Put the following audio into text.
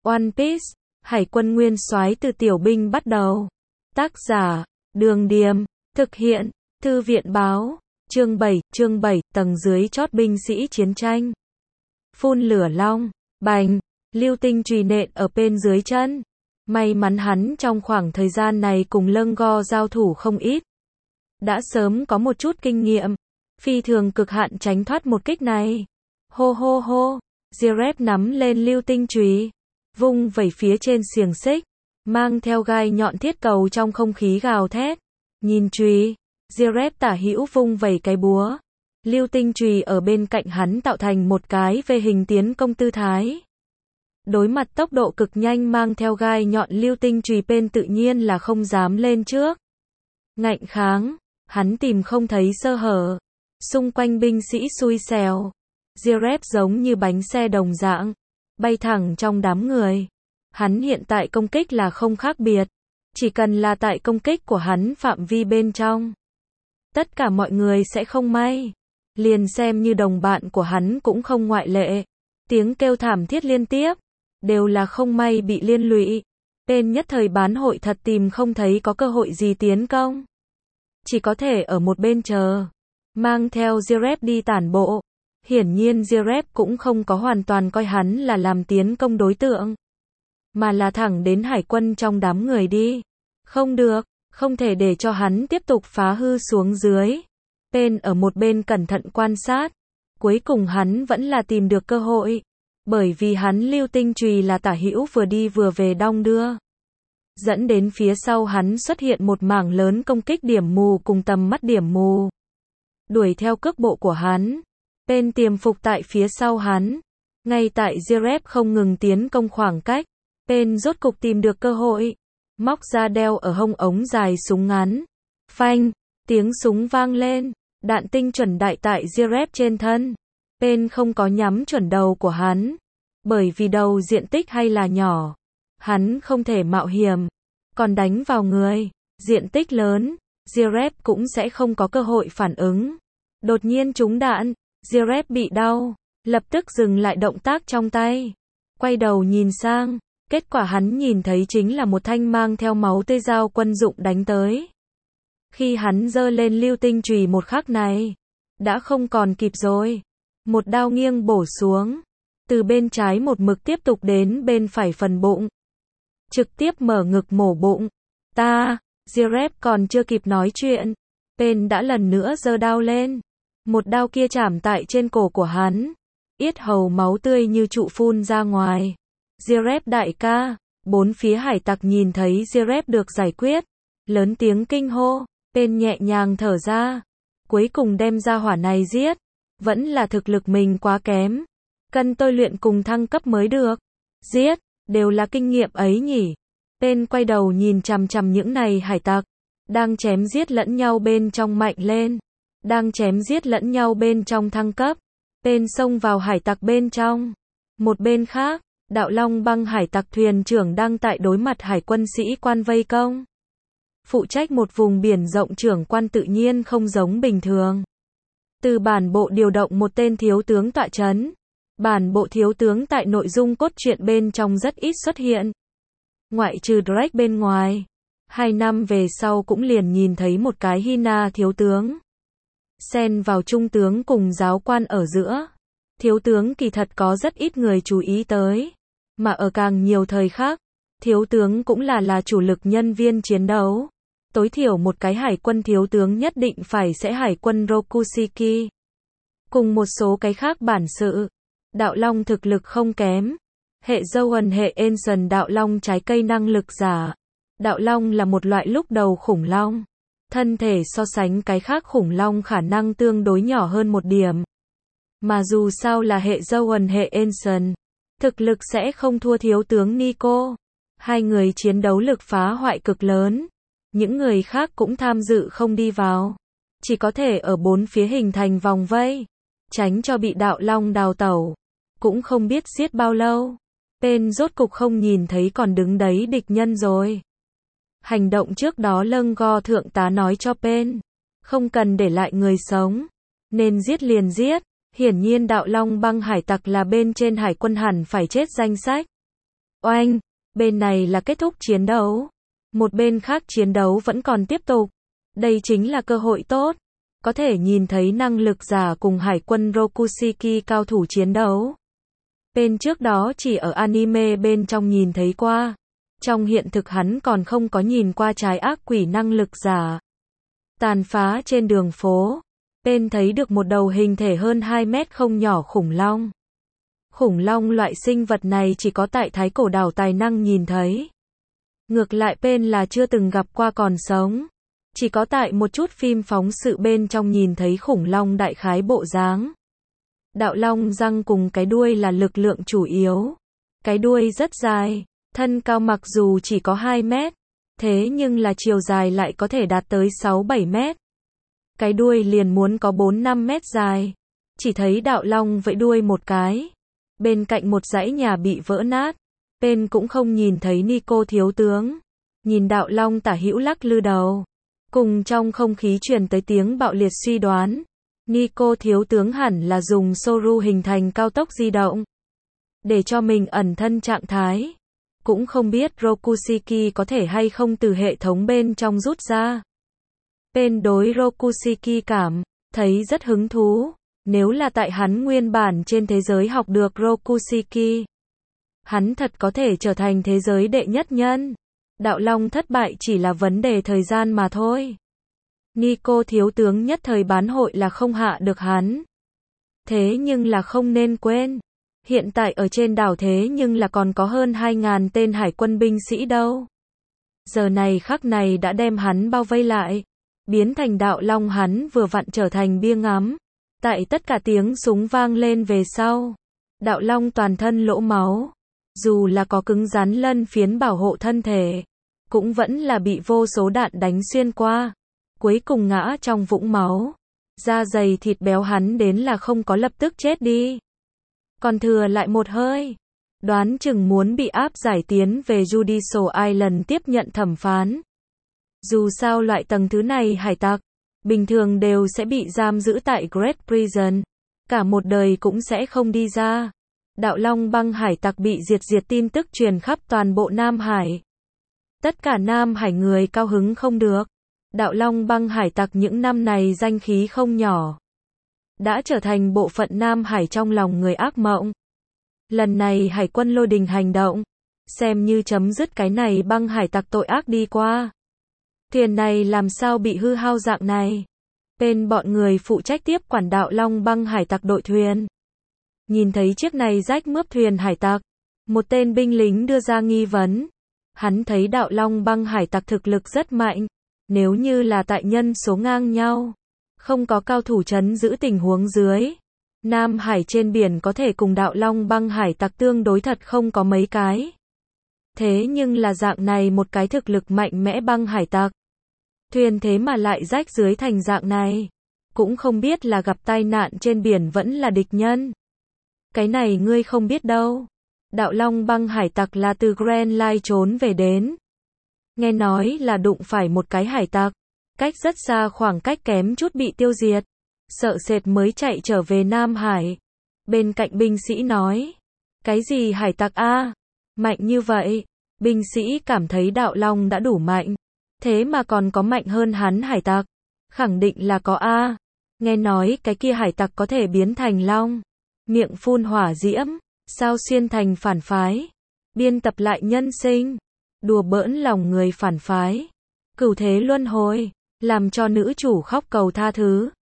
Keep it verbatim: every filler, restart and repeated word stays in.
One Piece, Hải quân nguyên soái từ tiểu binh bắt đầu. Tác giả, Đường Điềm, thực hiện, Thư viện báo, chương bảy, chương bảy, tầng dưới chót binh sĩ chiến tranh. Phun lửa long, bành, lưu tinh chùy nện ở bên dưới chân. May mắn hắn trong khoảng thời gian này cùng Lâng Go giao thủ không ít. Đã sớm có một chút kinh nghiệm, phi thường cực hạn tránh thoát một kích này. Hô hô hô, Zeref nắm lên lưu tinh chùy, vung vẩy phía trên xiềng xích, mang theo gai nhọn thiết cầu trong không khí gào thét. Nhìn chùy, Zeref tả hữu vung vẩy cái búa. Lưu tinh chùy ở bên cạnh hắn tạo thành một cái V hình tiến công tư thái. Đối mặt tốc độ cực nhanh mang theo gai nhọn lưu tinh chùy bên tự nhiên là không dám lên trước. Ngạnh kháng, hắn tìm không thấy sơ hở. Xung quanh binh sĩ xui xẻo. Zeref giống như bánh xe đồng dạng, bay thẳng trong đám người. Hắn hiện tại công kích là không khác biệt. Chỉ cần là tại công kích của hắn phạm vi bên trong, tất cả mọi người sẽ không may. Liền xem như đồng bạn của hắn cũng không ngoại lệ. Tiếng kêu thảm thiết liên tiếp, đều là không may bị liên lụy. Tên nhất thời bán hội thật tìm không thấy có cơ hội gì tiến công. Chỉ có thể ở một bên chờ, mang theo Zeref đi tản bộ. Hiển nhiên Zeref cũng không có hoàn toàn coi hắn là làm tiến công đối tượng, mà là thẳng đến hải quân trong đám người đi. Không được, không thể để cho hắn tiếp tục phá hư xuống dưới. Pen ở một bên cẩn thận quan sát. Cuối cùng hắn vẫn là tìm được cơ hội. Bởi vì hắn lưu tinh chùy là tả hữu vừa đi vừa về đong đưa. Dẫn đến phía sau hắn xuất hiện một mảng lớn công kích điểm mù cùng tầm mắt điểm mù. Đuổi theo cước bộ của hắn. Pen tiềm phục tại phía sau hắn. Ngay tại Zeref không ngừng tiến công khoảng cách, Pen rốt cục tìm được cơ hội. Móc ra đeo ở hông ống dài súng ngắn. Phanh, tiếng súng vang lên. Đạn tinh chuẩn đại tại Zeref trên thân. Pen không có nhắm chuẩn đầu của hắn. Bởi vì đầu diện tích hay là nhỏ, hắn không thể mạo hiểm. Còn đánh vào người, diện tích lớn, Zeref cũng sẽ không có cơ hội phản ứng. Đột nhiên trúng đạn, Zeref bị đau, lập tức dừng lại động tác trong tay. Quay đầu nhìn sang, kết quả hắn nhìn thấy chính là một thanh mang theo máu tươi dao quân dụng đánh tới. Khi hắn giơ lên lưu tinh chùy một khắc này, đã không còn kịp rồi. Một đao nghiêng bổ xuống, từ bên trái một mực tiếp tục đến bên phải phần bụng. Trực tiếp mở ngực mổ bụng. Ta, Zeref còn chưa kịp nói chuyện, Pen đã lần nữa giơ đao lên. Một đao kia chạm tại trên cổ của hắn. Yết hầu máu tươi như trụ phun ra ngoài. Zeref đại ca, bốn phía hải tặc nhìn thấy Zeref được giải quyết. Lớn tiếng kinh hô, Pen nhẹ nhàng thở ra. Cuối cùng đem ra hỏa này giết. Vẫn là thực lực mình quá kém. Cần tôi luyện cùng thăng cấp mới được. Giết, đều là kinh nghiệm ấy nhỉ. Pen quay đầu nhìn chằm chằm những này hải tặc. Đang chém giết lẫn nhau bên trong mạnh lên. Đang chém giết lẫn nhau bên trong thăng cấp. Pen xông vào hải tặc bên trong. Một bên khác, Đạo Long băng hải tặc thuyền trưởng đang tại đối mặt hải quân sĩ quan vây công. Phụ trách một vùng biển rộng trưởng quan tự nhiên không giống bình thường. Từ bản bộ điều động một tên thiếu tướng tọa chấn. Bản bộ thiếu tướng tại nội dung cốt truyện bên trong rất ít xuất hiện. Ngoại trừ Drake bên ngoài. Hai năm về sau cũng liền nhìn thấy một cái Hina thiếu tướng. Xen vào trung tướng cùng giáo quan ở giữa. Thiếu tướng kỳ thật có rất ít người chú ý tới. Mà ở càng nhiều thời khác, thiếu tướng cũng là là chủ lực nhân viên chiến đấu. Tối thiểu một cái hải quân thiếu tướng nhất định phải sẽ hải quân Rokushiki. Cùng một số cái khác bản sự. Đạo Long thực lực không kém. Hệ Zoan hệ Enson Đạo Long trái cây năng lực giả. Đạo Long là một loại lúc đầu khủng long. Thân thể so sánh cái khác khủng long khả năng tương đối nhỏ hơn một điểm. Mà dù sao là hệ Zoan hệ Enson, thực lực sẽ không thua thiếu tướng Nico. Hai người chiến đấu lực phá hoại cực lớn. Những người khác cũng tham dự không đi vào. Chỉ có thể ở bốn phía hình thành vòng vây. Tránh cho bị Đạo Long đào tẩu. Cũng không biết giết bao lâu. Pen rốt cục không nhìn thấy còn đứng đấy địch nhân rồi. Hành động trước đó Lâng Go thượng tá nói cho Pen. Không cần để lại người sống. Nên giết liền giết. Hiển nhiên Đạo Long băng hải tặc là bên trên hải quân hẳn phải chết danh sách. Oanh, bên này là kết thúc chiến đấu. Một bên khác chiến đấu vẫn còn tiếp tục. Đây chính là cơ hội tốt. Có thể nhìn thấy năng lực giả cùng hải quân Rokushiki cao thủ chiến đấu. Bên trước đó chỉ ở anime bên trong nhìn thấy qua. Trong hiện thực hắn còn không có nhìn qua trái ác quỷ năng lực giả. Tàn phá trên đường phố. Bên thấy được một đầu hình thể hơn hai mét không nhỏ khủng long. Khủng long loại sinh vật này chỉ có tại Thái Cổ đảo tài năng nhìn thấy. Ngược lại bên là chưa từng gặp qua còn sống. Chỉ có tại một chút phim phóng sự bên trong nhìn thấy khủng long đại khái bộ dáng. Đạo long răng cùng cái đuôi là lực lượng chủ yếu. Cái đuôi rất dài, thân cao mặc dù chỉ có hai mét, thế nhưng là chiều dài lại có thể đạt tới sáu bảy mét. Cái đuôi liền muốn có bốn năm mét dài. Chỉ thấy đạo long vẫy đuôi một cái. Bên cạnh một dãy nhà bị vỡ nát. Bên cũng không nhìn thấy Nico thiếu tướng. Nhìn đạo long tả hữu lắc lư đầu. Cùng trong không khí truyền tới tiếng bạo liệt suy đoán. Nico thiếu tướng hẳn là dùng Soru hình thành cao tốc di động. Để cho mình ẩn thân trạng thái. Cũng không biết Rokushiki có thể hay không từ hệ thống bên trong rút ra. Bên đối Rokushiki cảm thấy rất hứng thú. Nếu là tại hắn nguyên bản trên thế giới học được Rokushiki, hắn thật có thể trở thành thế giới đệ nhất nhân. Đạo long thất bại chỉ là vấn đề thời gian mà thôi. Nico thiếu tướng nhất thời bán hội là không hạ được hắn. Thế nhưng là không nên quên. Hiện tại ở trên đảo thế nhưng là còn có hơn hai ngàn tên hải quân binh sĩ đâu. Giờ này khắc này đã đem hắn bao vây lại. Biến thành đạo long hắn vừa vặn trở thành bia ngắm. Tại tất cả tiếng súng vang lên về sau. Đạo long toàn thân lỗ máu. Dù là có cứng rắn lân phiến bảo hộ thân thể. Cũng vẫn là bị vô số đạn đánh xuyên qua. Cuối cùng ngã trong vũng máu. Da dày thịt béo hắn đến là không có lập tức chết đi. Còn thừa lại một hơi. Đoán chừng muốn bị áp giải tiến về Judicial Island tiếp nhận thẩm phán. Dù sao loại tầng thứ này hải tặc, bình thường đều sẽ bị giam giữ tại Great Prison. Cả một đời cũng sẽ không đi ra. Đạo long băng hải tặc bị diệt diệt tin tức truyền khắp toàn bộ Nam Hải. Tất cả Nam Hải người cao hứng không được. Đạo long băng hải tặc những năm này danh khí không nhỏ. Đã trở thành bộ phận Nam Hải trong lòng người ác mộng. Lần này hải quân lôi đình hành động. Xem như chấm dứt cái này băng hải tặc tội ác đi qua. Thuyền này làm sao bị hư hao dạng này. Bên bọn người phụ trách tiếp quản đạo long băng hải tặc đội thuyền. Nhìn thấy chiếc này rách mướp thuyền hải tặc. Một tên binh lính đưa ra nghi vấn. Hắn thấy đạo long băng hải tặc thực lực rất mạnh. Nếu như là tại nhân số ngang nhau. Không có cao thủ trấn giữ tình huống dưới. Nam Hải trên biển có thể cùng đạo long băng hải tặc tương đối thật không có mấy cái. Thế nhưng là dạng này một cái thực lực mạnh mẽ băng hải tặc. Thuyền thế mà lại rách dưới thành dạng này. Cũng không biết là gặp tai nạn trên biển vẫn là địch nhân. Cái này ngươi không biết đâu. Đạo long băng hải tặc là từ Grand Line trốn về đến. Nghe nói là đụng phải một cái hải tặc. Cách rất xa khoảng cách kém chút bị tiêu diệt. Sợ sệt mới chạy trở về Nam Hải. Bên cạnh binh sĩ nói. Cái gì hải tặc a? Mạnh như vậy. Binh sĩ cảm thấy đạo long đã đủ mạnh. Thế mà còn có mạnh hơn hắn hải tặc. Khẳng định là có a. Nghe nói cái kia hải tặc có thể biến thành long. Miệng phun hỏa diễm. Sao xuyên thành phản phái. Biên tập lại nhân sinh. Đùa bỡn lòng người phản phái. Cửu thế luân hồi. Làm cho nữ chủ khóc cầu tha thứ.